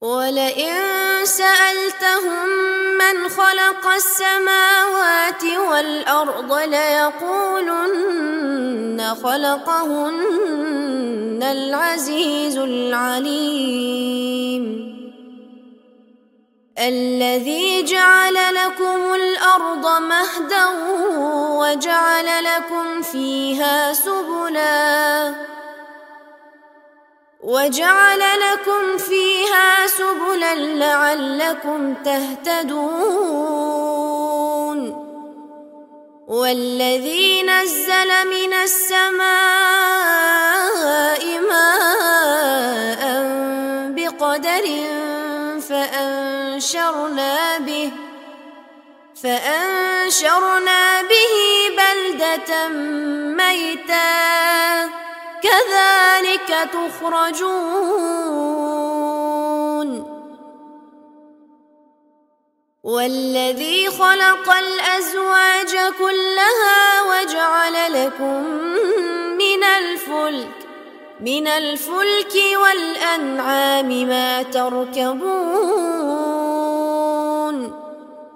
ولئن سألتهم من خلق السماوات والأرض ليقولن خلقهن العزيز العليم الذي جعل لكم الأرض مهدا وجعل لكم فيها سبلا لعلكم تهتدون والذي نزل من السماء ماء بقدر فأنشرنا به بلدة ميتا كذلك تخرجون والذي خلق الأزواج كلها وجعل لكم من الفلك والأنعام ما تركبون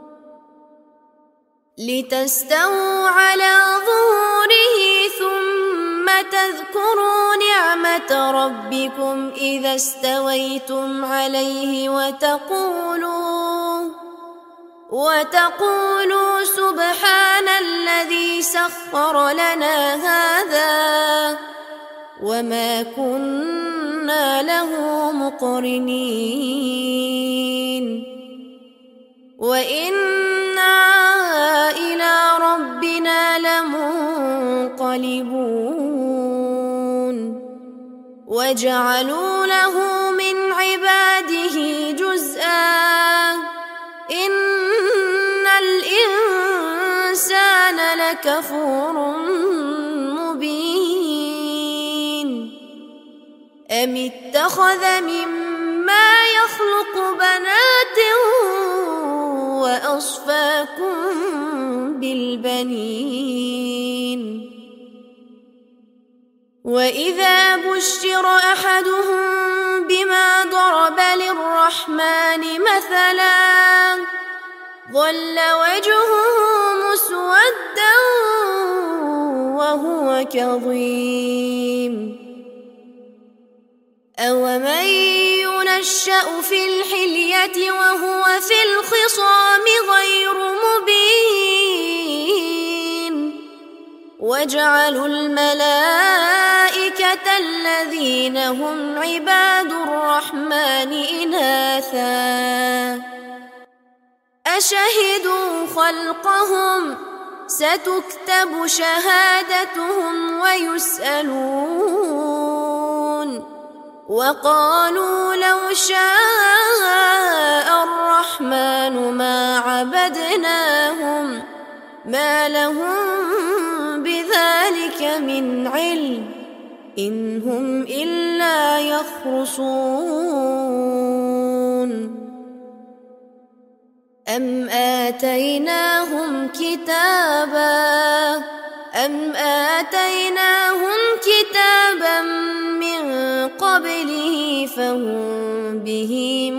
لتستووا على ظهوره ثم تذكروا نعمة ربكم إذا استويتم عليه وتقولوا سبحان الذي سخر لنا هذا وما كنا له مقرنين وإنا إلى ربنا لمنقلبون وجعلوا له من عباده جزءا إن الإنسان لكفور مبين أم اتخذ مما يخلق بنات وأصفاكم بالبنين وإذا بشر أحدهم بما ضرب للرحمن مثلا ظل وجهه مسودا وهو كظيم أومن ينشأ في الحلية وهو في الخصام غير مبين وجعلوا الملائكة الذين هم عباد الرحمن إناثا أشهدوا خلقهم ستكتب شهادتهم ويسألون وقالوا لو شاء الرحمن ما عبدناهم ما لهم بذلك من علم إن هم إلا يخرصون أم آتيناهم كتابا من قبله فهم به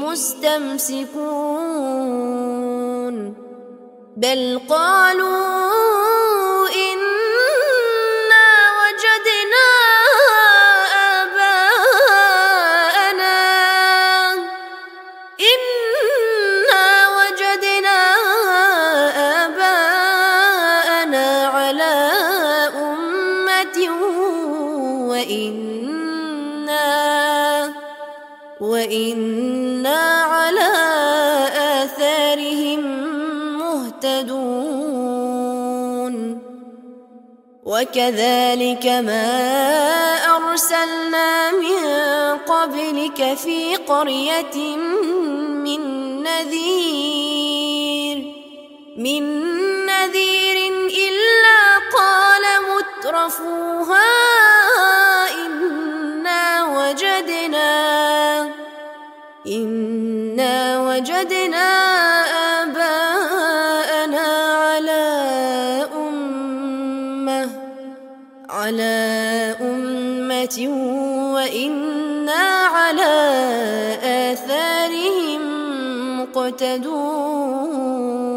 مستمسكون بل قالوا إنا وجدنا آباءنا على أمة وإنا على آثارهم مهتدون وكذلك ما أرسلنا من قبلك في قرية من نذير إلا قال مترفوها إنا وجدنا آباءنا على أمة وإنا على آثارهم آثارهم مقتدون